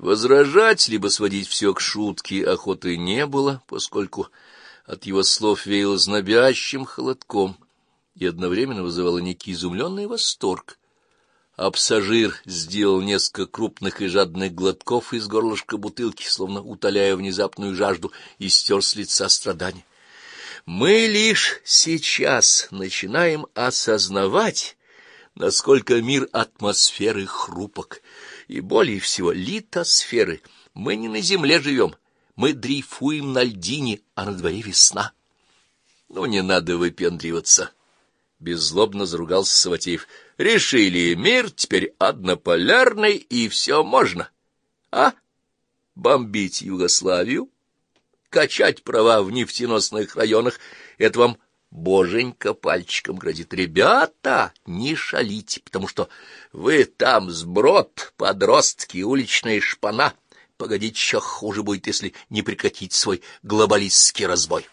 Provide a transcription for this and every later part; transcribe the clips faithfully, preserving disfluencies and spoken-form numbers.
Возражать, либо сводить все к шутке охоты не было, поскольку от его слов веяло знобящим холодком и одновременно вызывало некий изумленный восторг. А пассажир сделал несколько крупных и жадных глотков из горлышка бутылки, словно утоляя внезапную жажду, и стер с лица страдания. Мы лишь сейчас начинаем осознавать, насколько мир атмосферы хрупок, и более всего литосферы. Мы не на земле живем, мы дрейфуем на льдине, а на дворе весна. Ну, не надо выпендриваться. Беззлобно заругался Саватеев. Решили, мир теперь однополярный, и все можно. А? Бомбить Югославию? Качать права в нефтеносных районах — это вам боженька пальчиком грозит. Ребята, не шалите, потому что вы там сброд, подростки, уличная шпана. Погодите, еще хуже будет, если не прекратить свой глобалистский разбой.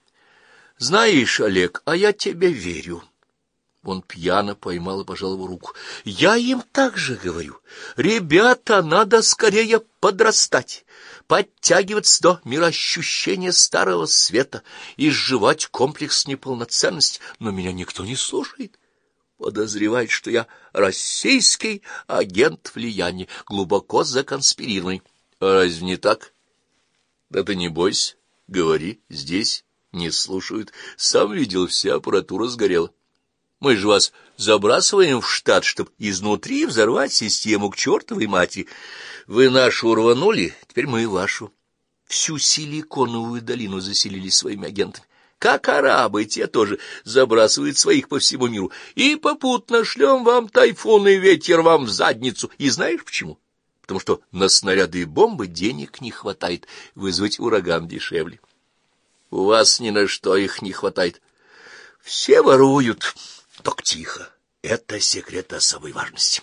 Знаешь, Олег, а я тебе верю. Он пьяно поймал и пожал его руку. Я им так же говорю. Ребята, надо скорее подрастать, подтягиваться до мироощущения старого света, изживать комплекс неполноценности. Но меня никто не слушает. Подозревает, что я российский агент влияния, глубоко законспирированный. А разве не так? Да ты не бойся, говори, здесь не слушают. Сам видел, вся аппаратура сгорела. Мы же вас забрасываем в штат, чтобы изнутри взорвать систему к чертовой матери. Вы нашу рванули, теперь мы вашу. Всю Силиконовую долину заселили своими агентами. Как арабы, те тоже забрасывают своих по всему миру. И попутно шлем вам тайфун и ветер вам в задницу. И знаешь почему? Потому что на снаряды и бомбы денег не хватает. Вызвать ураган дешевле. У вас ни на что их не хватает. Все воруют. Так тихо. Это секрет особой важности.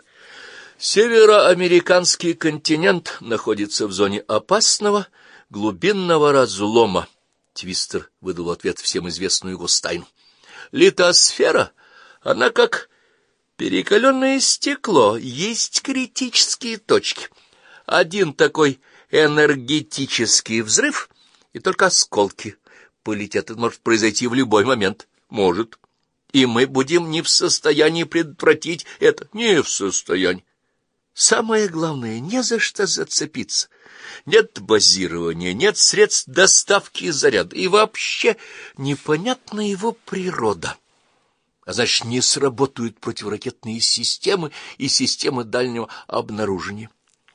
Североамериканский континент находится в зоне опасного глубинного разлома. Твистер выдал ответ всем известную гостайну. Литосфера, она как перекаленное стекло, есть критические точки. Один такой энергетический взрыв, и только осколки полетят. Это может произойти в любой момент. Может. И мы будем не в состоянии предотвратить это. Не в состоянии. Самое главное, не за что зацепиться. Нет базирования, нет средств доставки заряда. И вообще непонятна его природа. А значит, не сработают противоракетные системы и системы дальнего обнаружения.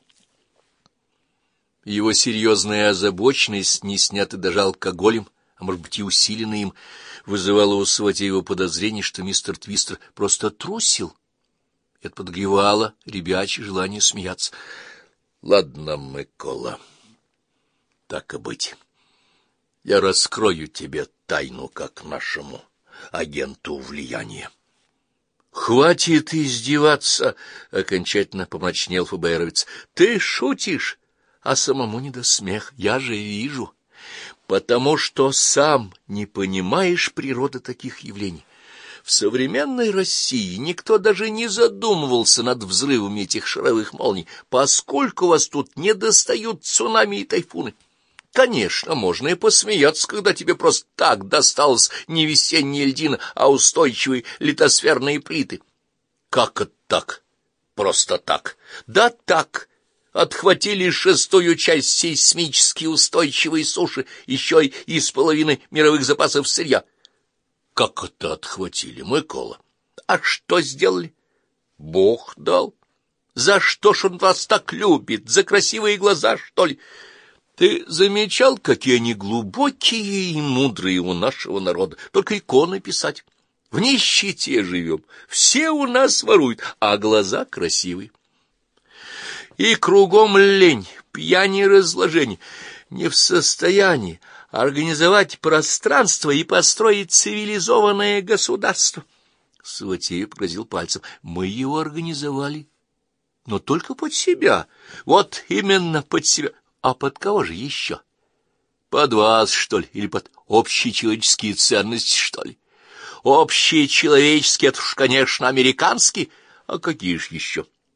Его серьезная озабоченность, не снята даже алкоголем, а может быть и усиленная им, вызывало у Саватеева подозрение, что мистер Твистер просто трусил. Это подогревало ребячье желание смеяться. — Ладно, Микола, так и быть. Я раскрою тебе тайну, как нашему агенту влияния. — Хватит издеваться! — окончательно помрачнел ФБРовец. — Ты шутишь, а самому не до смеха. Я же вижу. Потому что сам не понимаешь природы таких явлений. В современной России никто даже не задумывался над взрывами этих шаровых молний, поскольку вас тут не достают цунами и тайфуны. Конечно, можно и посмеяться, когда тебе просто так досталось не весенняя льдина, а устойчивые литосферные плиты. Как это так? Просто так? Да так. Отхватили шестую часть сейсмически устойчивой суши, еще и из половины мировых запасов сырья. Как это отхватили, Микола? А что сделали? Бог дал. За что ж он вас так любит? За красивые глаза, что ли? Ты замечал, какие они глубокие и мудрые у нашего народа? Только иконы писать. В нищете живем. Все у нас воруют, а глаза красивые. И кругом лень, пьянь и разложение. Не в состоянии организовать пространство и построить цивилизованное государство. Саватеев погрозил пальцем. Мы его организовали, но только под себя. Вот именно под себя. А под кого же еще? Под вас, что ли? Или под общие человеческие ценности, что ли? Общие человеческие — это уж, конечно, американские. А какие же еще?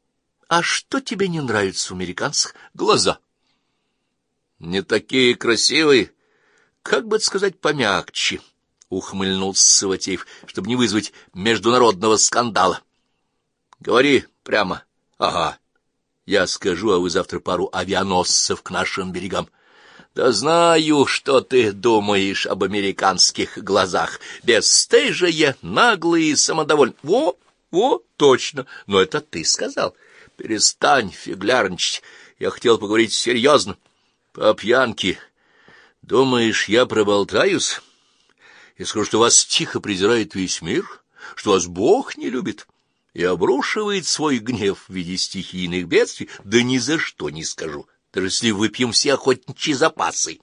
а что тебе не нравится в американцах? Глаза. Не такие красивые, как бы это сказать помягче, — ухмыльнулся Саватеев, чтобы не вызвать международного скандала. — Говори прямо. — Ага. Я скажу, а вы завтра пару авианосцев к нашим берегам. — Да знаю, что ты думаешь об американских глазах. Бесстыжие, наглые, самодовольные. Во, во, точно. Но это ты сказал. Перестань фиглярничать. Я хотел поговорить серьезно. По пьянке. Думаешь, я проболтаюсь? И скажу, что вас тихо презирает весь мир, что вас Бог не любит и обрушивает свой гнев в виде стихийных бедствий? Да ни за что не скажу, даже если выпьем все охотничьи запасы.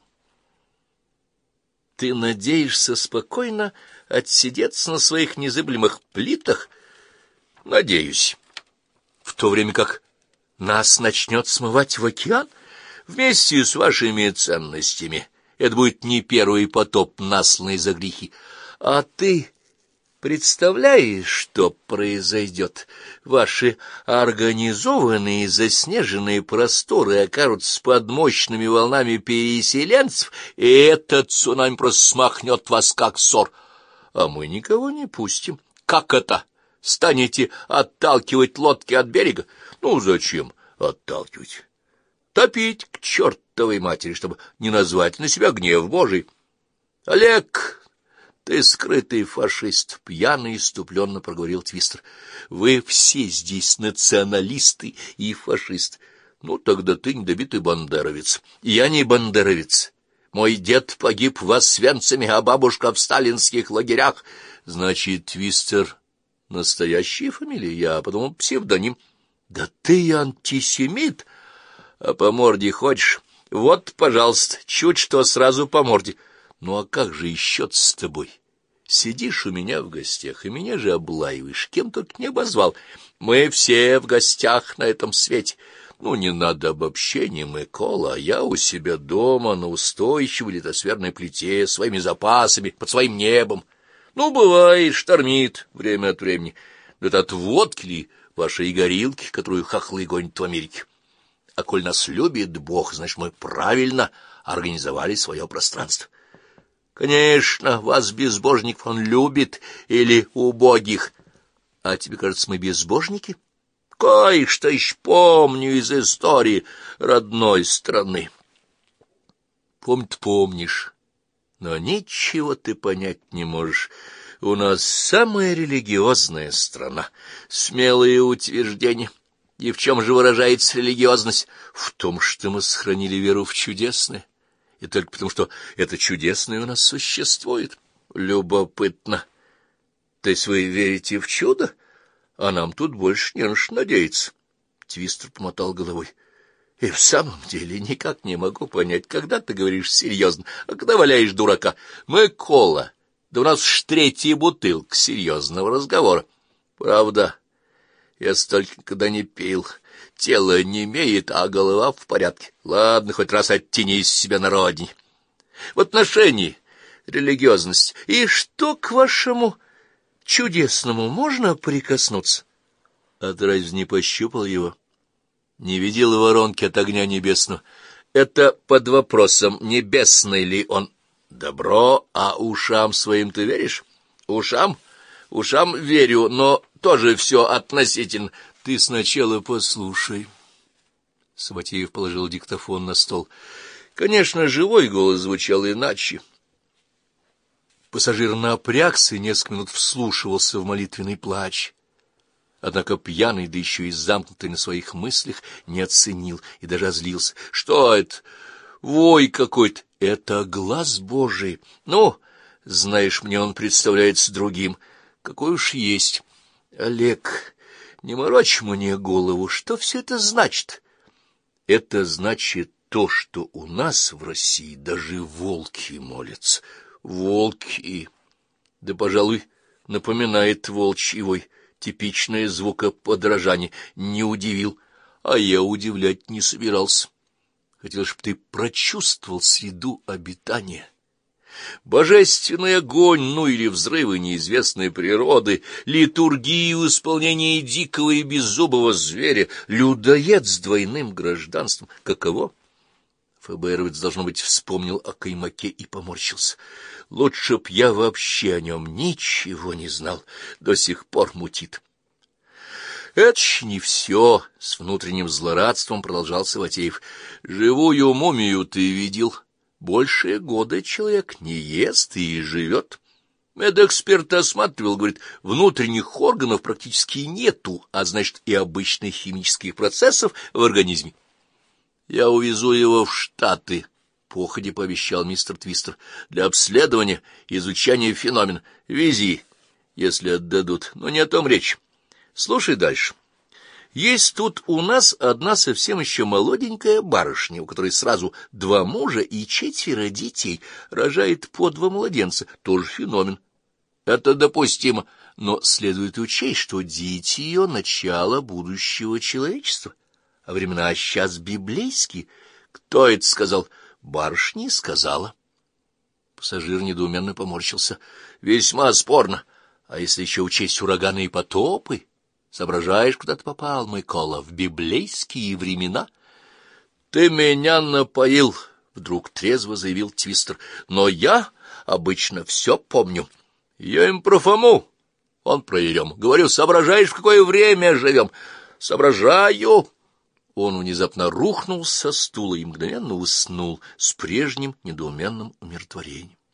Ты надеешься спокойно отсидеться на своих незыблемых плитах? Надеюсь. В то время как нас начнет смывать в океан вместе с вашими ценностями. Это будет не первый потоп, насланный за грехи. А ты представляешь, что произойдет? Ваши организованные заснеженные просторы окажутся под мощными волнами переселенцев, и этот цунами просто смахнет вас, как ссор. А мы никого не пустим. Как это? Станете отталкивать лодки от берега? Ну, зачем отталкивать? Топить к чертовой матери, чтобы не назвать на себя гнев Божий. Олег, ты скрытый фашист, пьяно и иступленно проговорил Твистер. Вы все здесь националисты и фашисты. Ну, тогда ты недобитый бандеровец. Я не бандеровец. Мой дед погиб в Освенциме, а бабушка в сталинских лагерях. Значит, Твистер — настоящая фамилия? Я подумал, псевдоним. Да ты антисемит! А по морде хочешь? Вот, пожалуйста, чуть что сразу по морде. Ну, а как же еще с тобой? Сидишь у меня в гостях, и меня же облаиваешь, кем только не обозвал. Мы все в гостях на этом свете. Ну, не надо обобщений, Микола, а я у себя дома, на устойчивой литосферной плите, своими запасами, под своим небом. Ну, бывает, штормит время от времени. Да это от водки ли вашей горилки, которую хохлы гонят в Америке? А коль нас любит Бог, значит, мы правильно организовали свое пространство. Конечно, вас, безбожников, он любит, или убогих. А тебе кажется, мы безбожники? Кое-что еще помню из истории родной страны. Помнить помнишь, но ничего ты понять не можешь. У нас самая религиозная страна, смелые утверждения. И в чем же выражается религиозность? В том, что мы сохранили веру в чудесное. И только потому, что это чудесное у нас существует. Любопытно. То есть вы верите в чудо? А нам тут больше не на что надеяться. Твистер помотал головой. И в самом деле никак не могу понять, когда ты говоришь серьезно, а когда валяешь дурака. Микола, да у нас уж третья бутылка серьезного разговора. Правда, я столько никогда не пил. Тело немеет, а голова в порядке. Ладно, хоть раз оттяни из себя на родине. В отношении религиозности. И что к вашему чудесному можно прикоснуться? А ты разве не пощупал его? Не видел воронки от огня небесного? Это под вопросом, небесный ли он. Добро, а ушам своим ты веришь? Ушам? Ушам верю, но тоже все относительно. Ты сначала послушай. Саватеев положил диктофон на стол. Конечно, живой голос звучал иначе. Пассажир напрягся и несколько минут вслушивался в молитвенный плач. Однако пьяный, да еще и замкнутый на своих мыслях, не оценил и даже озлился. Что это? Вой какой-то! Это глаз Божий. Ну, знаешь, мне он представляется другим. Какой уж есть. Олег... Не морочь мне голову, что все это значит? Это значит то, что у нас в России даже волки молятся. Волки. Да, пожалуй, напоминает волчий вой. Типичное звукоподражание. Не удивил, а я удивлять не собирался. Хотел, чтобы ты прочувствовал среду обитания. Божественный огонь, ну или взрывы неизвестной природы, литургии в исполнении дикого и беззубого зверя, людоед с двойным гражданством. Каково? ФБРовец, должно быть, вспомнил о Каймаке и поморщился. Лучше б я вообще о нем ничего не знал, до сих пор мутит. Это ж не все, — с внутренним злорадством продолжал Саватеев. Живую мумию ты видел? Больше года человек не ест и живет. Медэксперт осматривал, говорит, внутренних органов практически нету, а значит и обычных химических процессов в организме. Я увезу его в Штаты, — походя пообещал мистер Твистер, — для обследования, изучения феномена. Вези, если отдадут, но не о том речь. Слушай дальше. Есть тут у нас одна совсем еще молоденькая барышня, у которой сразу два мужа и четверо детей, рожает по два младенца, тоже феномен. Это допустимо, но следует учесть, что дети ее — начало будущего человечества, а времена сейчас библейские. Кто это сказал? Барышня сказала. Пассажир недоуменно поморщился. Весьма спорно. А если еще учесть ураганы и потопы? Соображаешь, куда ты попал, Микола, в библейские времена? — Ты меня напоил, — вдруг трезво заявил Твистер. — Но я обычно все помню. Я им про Фому, он про Ерему. Говорю, соображаешь, в какое время живем? — Соображаю. Он внезапно рухнул со стула и мгновенно уснул с прежним недоуменным умиротворением.